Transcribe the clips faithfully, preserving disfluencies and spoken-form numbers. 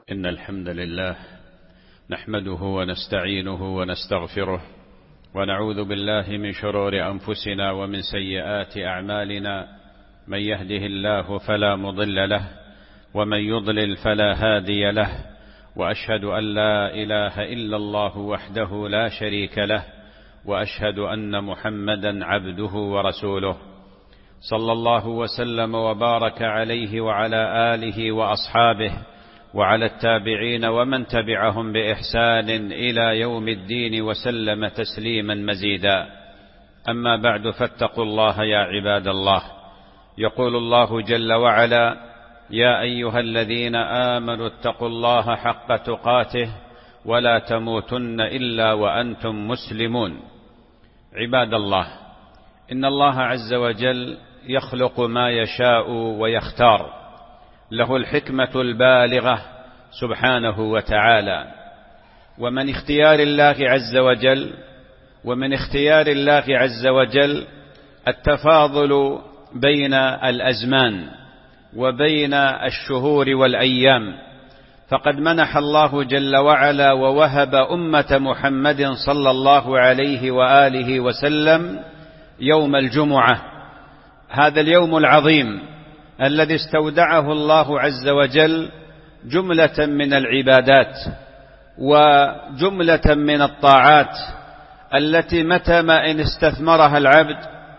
إن الحمد لله نحمده ونستعينه ونستغفره ونعوذ بالله من شرور أنفسنا ومن سيئات أعمالنا. من يهده الله فلا مضل له ومن يضلل فلا هادي له، وأشهد أن لا إله إلا الله وحده لا شريك له، وأشهد أن محمدا عبده ورسوله، صلى الله وسلم وبارك عليه وعلى آله وأصحابه وعلى التابعين ومن تبعهم بإحسان إلى يوم الدين وسلم تسليما مزيدا. أما بعد، فاتقوا الله يا عباد الله. يقول الله جل وعلا: يا أيها الذين آمنوا اتقوا الله حق تقاته ولا تموتن إلا وأنتم مسلمون. عباد الله، إن الله عز وجل يخلق ما يشاء ويختار، له الحكمة البالغة سبحانه وتعالى. ومن اختيار الله عز وجل ومن اختيار الله عز وجل التفاضل بين الأزمان وبين الشهور والأيام، فقد منح الله جل وعلا ووهب أمة محمد صلى الله عليه وآله وسلم يوم الجمعة، هذا اليوم العظيم الذي استودعه الله عز وجل جملة من العبادات وجملة من الطاعات التي متى ما إن استثمرها العبد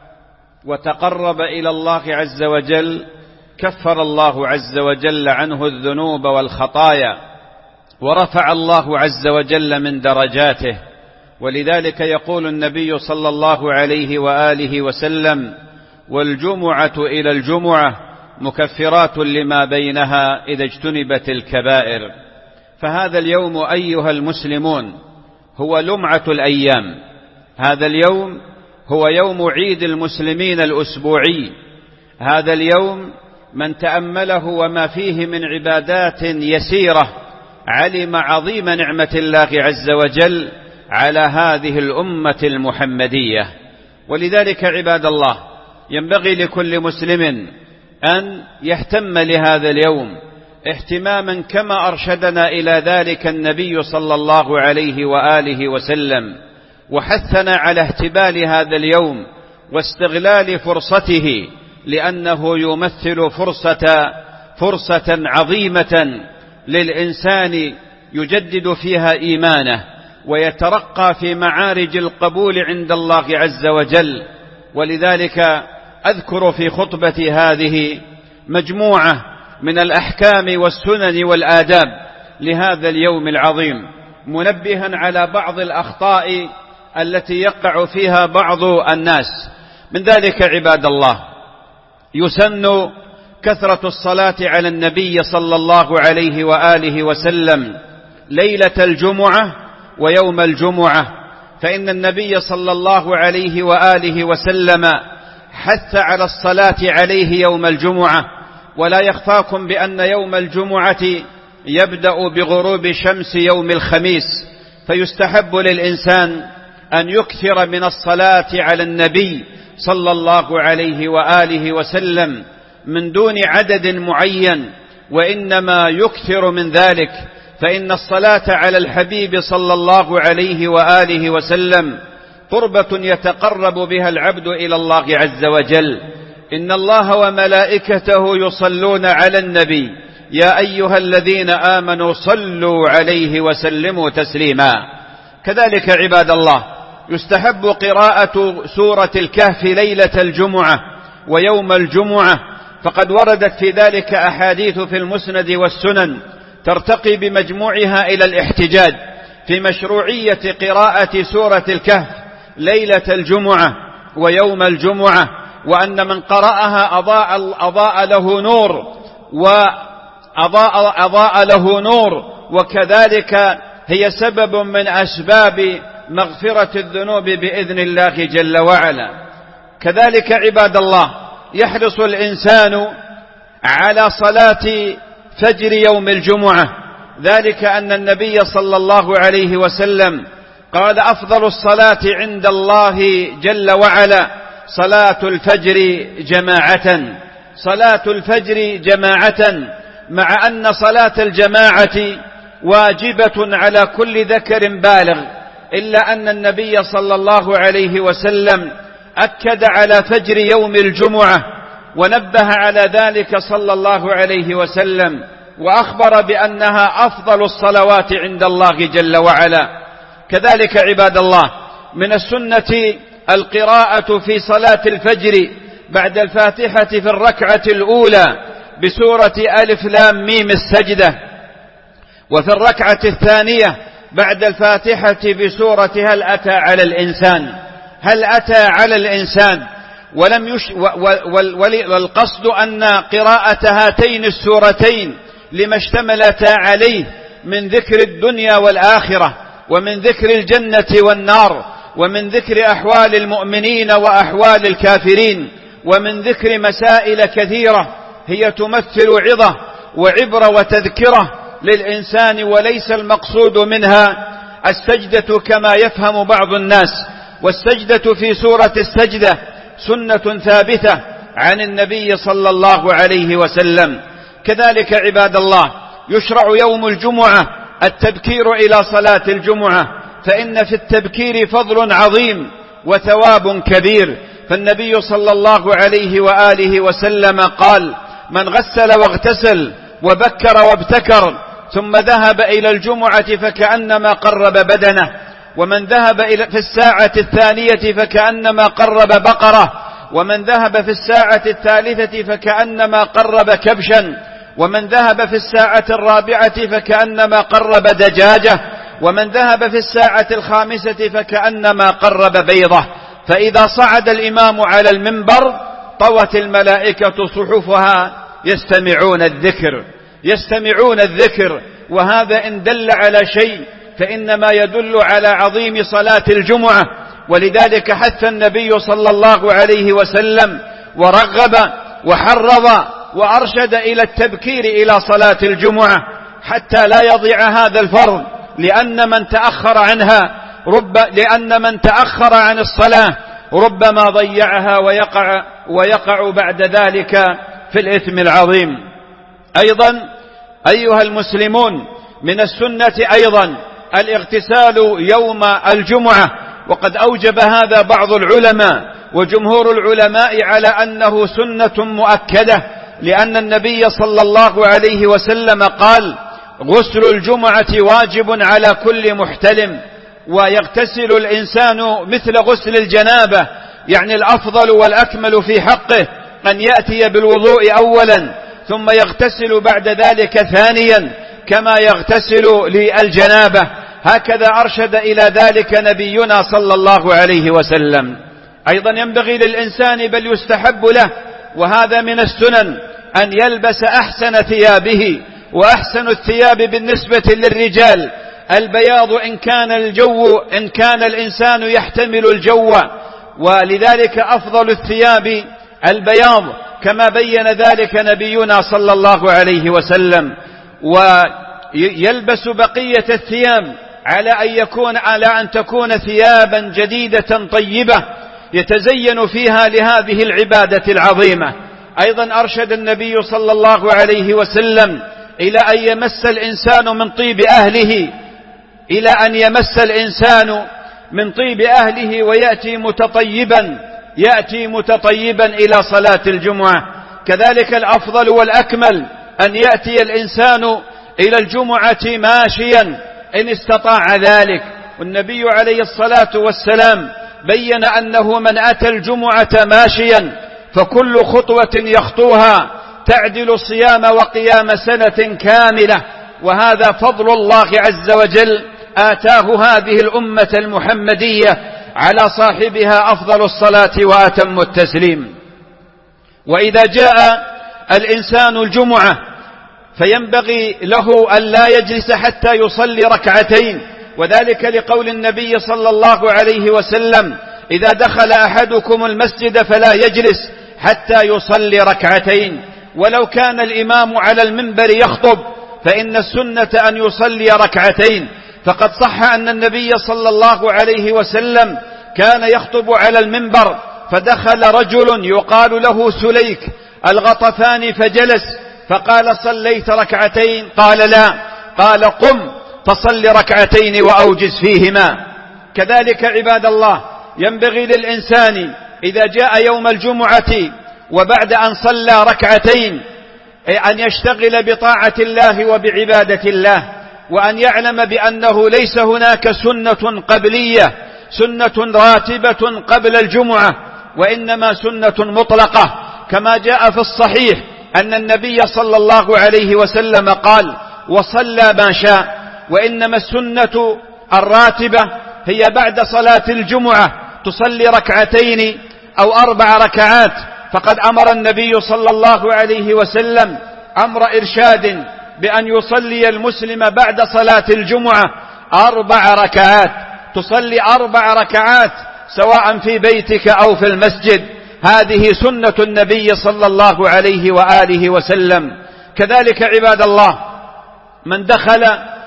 وتقرب إلى الله عز وجل كفر الله عز وجل عنه الذنوب والخطايا، ورفع الله عز وجل من درجاته. ولذلك يقول النبي صلى الله عليه وآله وسلم: والجمعة إلى الجمعة مكفرات لما بينها إذا اجتنبت الكبائر. فهذا اليوم أيها المسلمون هو لمعة الأيام، هذا اليوم هو يوم عيد المسلمين الأسبوعي. هذا اليوم من تأمله وما فيه من عبادات يسيرة علم عظيم نعمة الله عز وجل على هذه الأمة المحمدية. ولذلك عباد الله، ينبغي لكل مسلم أن يهتم لهذا اليوم اهتماما كما أرشدنا إلى ذلك النبي صلى الله عليه وآله وسلم، وحثنا على اهتبال هذا اليوم واستغلال فرصته، لأنه يمثل فرصة فرصة عظيمة للإنسان يجدد فيها إيمانه ويترقى في معارج القبول عند الله عز وجل. ولذلك أذكر في خطبتي هذه مجموعة من الأحكام والسنن والآداب لهذا اليوم العظيم، منبها على بعض الأخطاء التي يقع فيها بعض الناس. من ذلك عباد الله، يسن كثرة الصلاة على النبي صلى الله عليه وآله وسلم ليلة الجمعة ويوم الجمعة، فإن النبي صلى الله عليه وآله وسلم حث على الصلاة عليه يوم الجمعة. ولا يخفاكم بأن يوم الجمعة يبدأ بغروب شمس يوم الخميس، فيستحب للإنسان أن يكثر من الصلاة على النبي صلى الله عليه وآله وسلم من دون عدد معين، وإنما يكثر من ذلك، فإن الصلاة على الحبيب صلى الله عليه وآله وسلم قربة يتقرب بها العبد إلى الله عز وجل. إن الله وملائكته يصلون على النبي يا أيها الذين آمنوا صلوا عليه وسلموا تسليما. كذلك عباد الله، يستحب قراءة سورة الكهف ليلة الجمعة ويوم الجمعة، فقد وردت في ذلك أحاديث في المسند والسنن ترتقي بمجموعها إلى الاحتجاج في مشروعية قراءة سورة الكهف ليلة الجمعة ويوم الجمعة، وأن من قرأها أضاء, أضاء له نور وأضاء أضاء له نور وكذلك هي سبب من أسباب مغفرة الذنوب بإذن الله جل وعلا. كذلك عباد الله، يحرص الإنسان على صلاة فجر يوم الجمعة، ذلك أن النبي صلى الله عليه وسلم قال: أفضل الصلاة عند الله جل وعلا صلاة الفجر جماعة، صلاة الفجر جماعة مع أن صلاة الجماعة واجبة على كل ذكر بالغ، إلا أن النبي صلى الله عليه وسلم أكد على فجر يوم الجمعة ونبه على ذلك صلى الله عليه وسلم، وأخبر بأنها أفضل الصلوات عند الله جل وعلا. كذلك عباد الله من السنة القراءة في صلاة الفجر بعد الفاتحة في الركعة الأولى بسورة ألف لام ميم السجدة، وفي الركعة الثانية بعد الفاتحة بسورة هل أتى على الإنسان هل أتى على الإنسان ولم يش والقصد أن قراءة هاتين السورتين لما اشتملتا عليه من ذكر الدنيا والآخرة، ومن ذكر الجنة والنار، ومن ذكر أحوال المؤمنين وأحوال الكافرين، ومن ذكر مسائل كثيرة هي تمثل عظة وعبرة وتذكرة للإنسان، وليس المقصود منها السجدة كما يفهم بعض الناس. والسجدة في سورة السجدة سنة ثابتة عن النبي صلى الله عليه وسلم. كذلك عباد الله يشرع يوم الجمعة التبكير إلى صلاة الجمعة، فإن في التبكير فضل عظيم وثواب كبير، فالنبي صلى الله عليه وآله وسلم قال: من غسل واغتسل وبكر وابتكر ثم ذهب إلى الجمعة فكأنما قرب بدنه، ومن ذهب إلى في الساعة الثانية فكأنما قرب بقرة، ومن ذهب في الساعة الثالثة فكأنما قرب كبشا، ومن ذهب في الساعة الرابعة فكأنما قرب دجاجة، ومن ذهب في الساعة الخامسة فكأنما قرب بيضة. فإذا صعد الإمام على المنبر طوت الملائكة صحفها يستمعون الذكر يستمعون الذكر وهذا إن دل على شيء فإنما يدل على عظيم صلاة الجمعة. ولذلك حث النبي صلى الله عليه وسلم ورغب وحرض وأرشد إلى التبكير إلى صلاة الجمعة حتى لا يضيع هذا الفرض، لأن من تأخر عنها رب لأن من تأخر عن الصلاة ربما ضيعها ويقع ويقع بعد ذلك في الإثم العظيم. أيضا أيها المسلمون من السنة أيضا الاغتسال يوم الجمعة، وقد أوجب هذا بعض العلماء وجمهور العلماء على أنه سنة مؤكدة، لأن النبي صلى الله عليه وسلم قال: غسل الجمعة واجب على كل محتلم، ويغتسل الإنسان مثل غسل الجنابة، يعني الأفضل والأكمل في حقه أن يأتي بالوضوء أولا ثم يغتسل بعد ذلك ثانيا كما يغتسل للجنابة. هكذا أرشد إلى ذلك نبينا صلى الله عليه وسلم. أيضا ينبغي للإنسان بل يستحب له، وهذا من السنن، أن يلبس أحسن ثيابه، وأحسن الثياب بالنسبة للرجال البياض إن كان الجو إن كان الإنسان يحتمل الجو، ولذلك أفضل الثياب البياض كما بين ذلك نبينا صلى الله عليه وسلم. ويلبس بقية الثياب على أن يكون على أن تكون ثيابا جديدة طيبة يتزين فيها لهذه العبادة العظيمة. أيضا أرشد النبي صلى الله عليه وسلم إلى أن يمس الإنسان من طيب أهله إلى أن يمس الإنسان من طيب أهله ويأتي متطيبا يأتي متطيبا إلى صلاة الجمعة. كذلك الأفضل والأكمل أن يأتي الإنسان إلى الجمعة ماشيا إن استطاع ذلك، والنبي عليه الصلاة والسلام بين أنه من أتى الجمعة ماشيا فكل خطوة يخطوها تعدل صيام وقيام سنة كاملة، وهذا فضل الله عز وجل آتاه هذه الأمة المحمدية على صاحبها أفضل الصلاة وأتم التسليم. وإذا جاء الإنسان الجمعة فينبغي له أن لا يجلس حتى يصلي ركعتين، وذلك لقول النبي صلى الله عليه وسلم: إذا دخل أحدكم المسجد فلا يجلس حتى يصلي ركعتين. ولو كان الإمام على المنبر يخطب فإن السنة أن يصلي ركعتين، فقد صح أن النبي صلى الله عليه وسلم كان يخطب على المنبر فدخل رجل يقال له سليك الغطفاني فجلس، فقال صليت ركعتين؟ قال لا. قال قم فصل ركعتين وأوجز فيهما. كذلك عباد الله ينبغي للإنسان إذا جاء يوم الجمعة وبعد أن صلى ركعتين أن يشتغل بطاعة الله وبعبادة الله، وأن يعلم بأنه ليس هناك سنة قبلية، سنة راتبة قبل الجمعة، وإنما سنة مطلقة، كما جاء في الصحيح أن النبي صلى الله عليه وسلم قال وصلى ما شاء. وإنما السنة الراتبة هي بعد صلاة الجمعة تصلي ركعتين أو أربع ركعات، فقد أمر النبي صلى الله عليه وسلم أمر إرشاد بأن يصلي المسلم بعد صلاة الجمعة أربع ركعات، تصلي أربع ركعات سواء في بيتك أو في المسجد، هذه سنة النبي صلى الله عليه وآله وسلم. كذلك عباد الله من دخل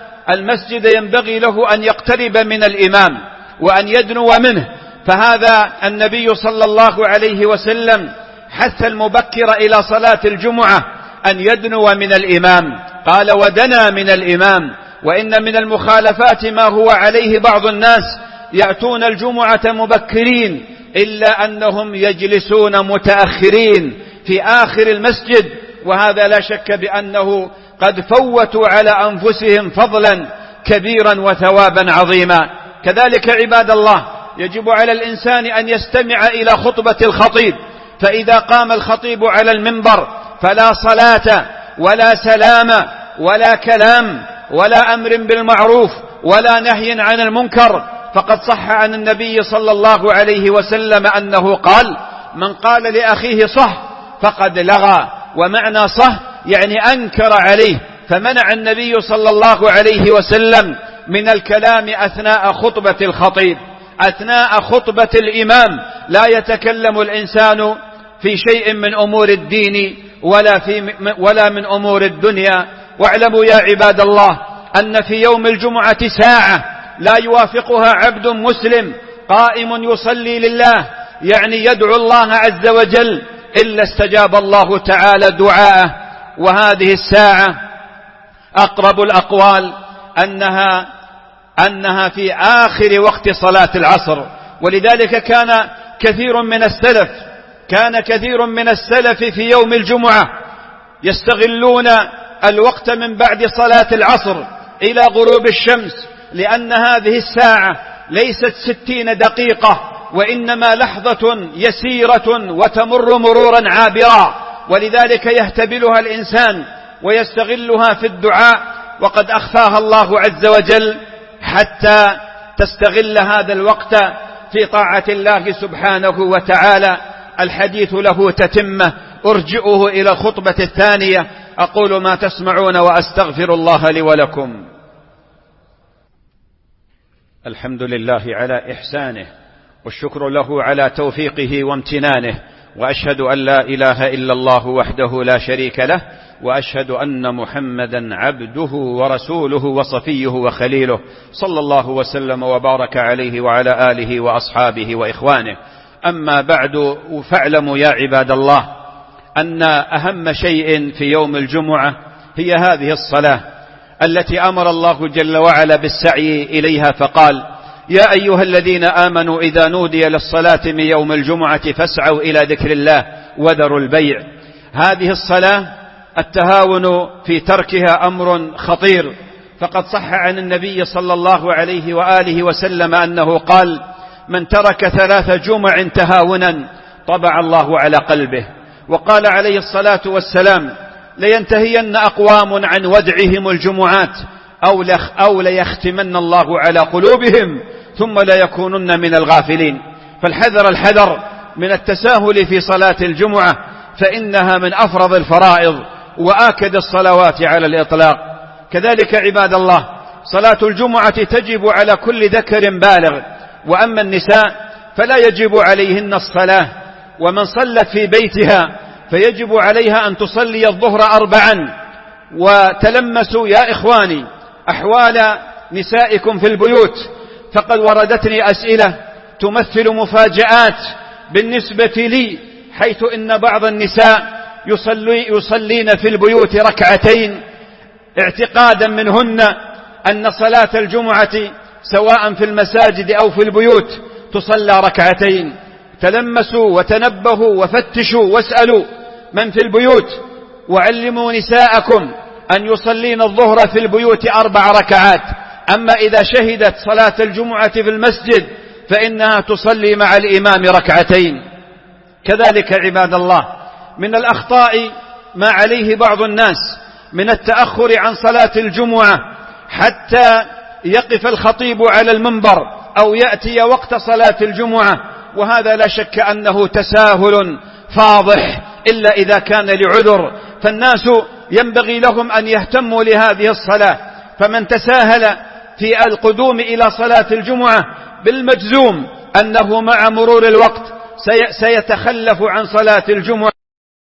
المسجد ينبغي له أن يقترب من الإمام وأن يدنو منه، فهذا النبي صلى الله عليه وسلم حث المبكر إلى صلاة الجمعة أن يدنو من الإمام، قال ودنا من الإمام. وإن من المخالفات ما هو عليه بعض الناس، يأتون الجمعة مبكرين إلا أنهم يجلسون متأخرين في آخر المسجد، وهذا لا شك بأنه قد فوتوا على أنفسهم فضلا كبيرا وثوابا عظيما. كذلك عباد الله يجب على الإنسان أن يستمع إلى خطبة الخطيب، فإذا قام الخطيب على المنبر فلا صلاة ولا سلام ولا كلام ولا أمر بالمعروف ولا نهي عن المنكر. فقد صح عن النبي صلى الله عليه وسلم أنه قال من قال لأخيه صح فقد لغى، ومعنى صح يعني أنكر عليه، فمنع النبي صلى الله عليه وسلم من الكلام أثناء خطبة الخطيب، أثناء خطبة الإمام لا يتكلم الإنسان في شيء من أمور الدين ولا, في ولا من أمور الدنيا. واعلموا يا عباد الله أن في يوم الجمعة ساعة لا يوافقها عبد مسلم قائم يصلي لله، يعني يدعو الله عز وجل، إلا استجاب الله تعالى دعاءه. وهذه الساعة أقرب الأقوال أنها أنها في آخر وقت صلاة العصر، ولذلك كان كثير من السلف كان كثير من السلف في يوم الجمعة يستغلون الوقت من بعد صلاة العصر إلى غروب الشمس، لأن هذه الساعة ليست ستين دقيقة وإنما لحظة يسيرة وتمر مرورا عابرا، ولذلك يهتبلها الإنسان ويستغلها في الدعاء، وقد أخفاها الله عز وجل حتى تستغل هذا الوقت في طاعة الله سبحانه وتعالى. الحديث له تتمة، أرجئه إلى الخطبة الثانية. أقول ما تسمعون وأستغفر الله لي ولكم. الحمد لله على إحسانه، والشكر له على توفيقه وامتنانه، وأشهد أن لا إله إلا الله وحده لا شريك له، وأشهد أن محمدا عبده ورسوله وصفيه وخليله، صلى الله وسلم وبارك عليه وعلى آله وأصحابه وإخوانه. أما بعد، فاعلموا يا عباد الله أن أهم شيء في يوم الجمعة هي هذه الصلاة التي أمر الله جل وعلا بالسعي إليها، فقال يا أيها الذين آمنوا إذا نودي للصلاة من يوم الجمعة فاسعوا إلى ذكر الله وذروا البيع. هذه الصلاة التهاون في تركها أمر خطير، فقد صح عن النبي صلى الله عليه وآله وسلم أنه قال من ترك ثلاث جمع تهاونا طبع الله على قلبه. وقال عليه الصلاة والسلام لينتهين أقوام عن ودعهم الجمعات أو ليختمن الله على قلوبهم ثم لا يكونن من الغافلين. فالحذر الحذر من التساهل في صلاة الجمعة، فإنها من أفرض الفرائض وآكد الصلوات على الإطلاق. كذلك عباد الله صلاة الجمعة تجب على كل ذكر بالغ، وأما النساء فلا يجب عليهن الصلاة، ومن صلت في بيتها فيجب عليها أن تصلي الظهر أربعا. وتلمسوا يا إخواني أحوال نسائكم في البيوت، فقد وردتني أسئلة تمثل مفاجآت بالنسبة لي، حيث إن بعض النساء يصلي يصلين في البيوت ركعتين اعتقادا منهن أن صلاة الجمعة سواء في المساجد أو في البيوت تصلى ركعتين. تلمسوا وتنبهوا وفتشوا واسألوا من في البيوت، وعلموا نساءكم أن يصلين الظهر في البيوت أربع ركعات. أما إذا شهدت صلاة الجمعة في المسجد فإنها تصلي مع الإمام ركعتين. كذلك عباد الله من الأخطاء ما عليه بعض الناس من التأخر عن صلاة الجمعة حتى يقف الخطيب على المنبر أو يأتي وقت صلاة الجمعة، وهذا لا شك أنه تساهل فاضح إلا إذا كان لعذر، فالناس ينبغي لهم أن يهتموا لهذه الصلاة. فمن تساهل في القدوم إلى صلاة الجمعة بالمجزوم أنه مع مرور الوقت سيتخلف عن صلاة الجمعة.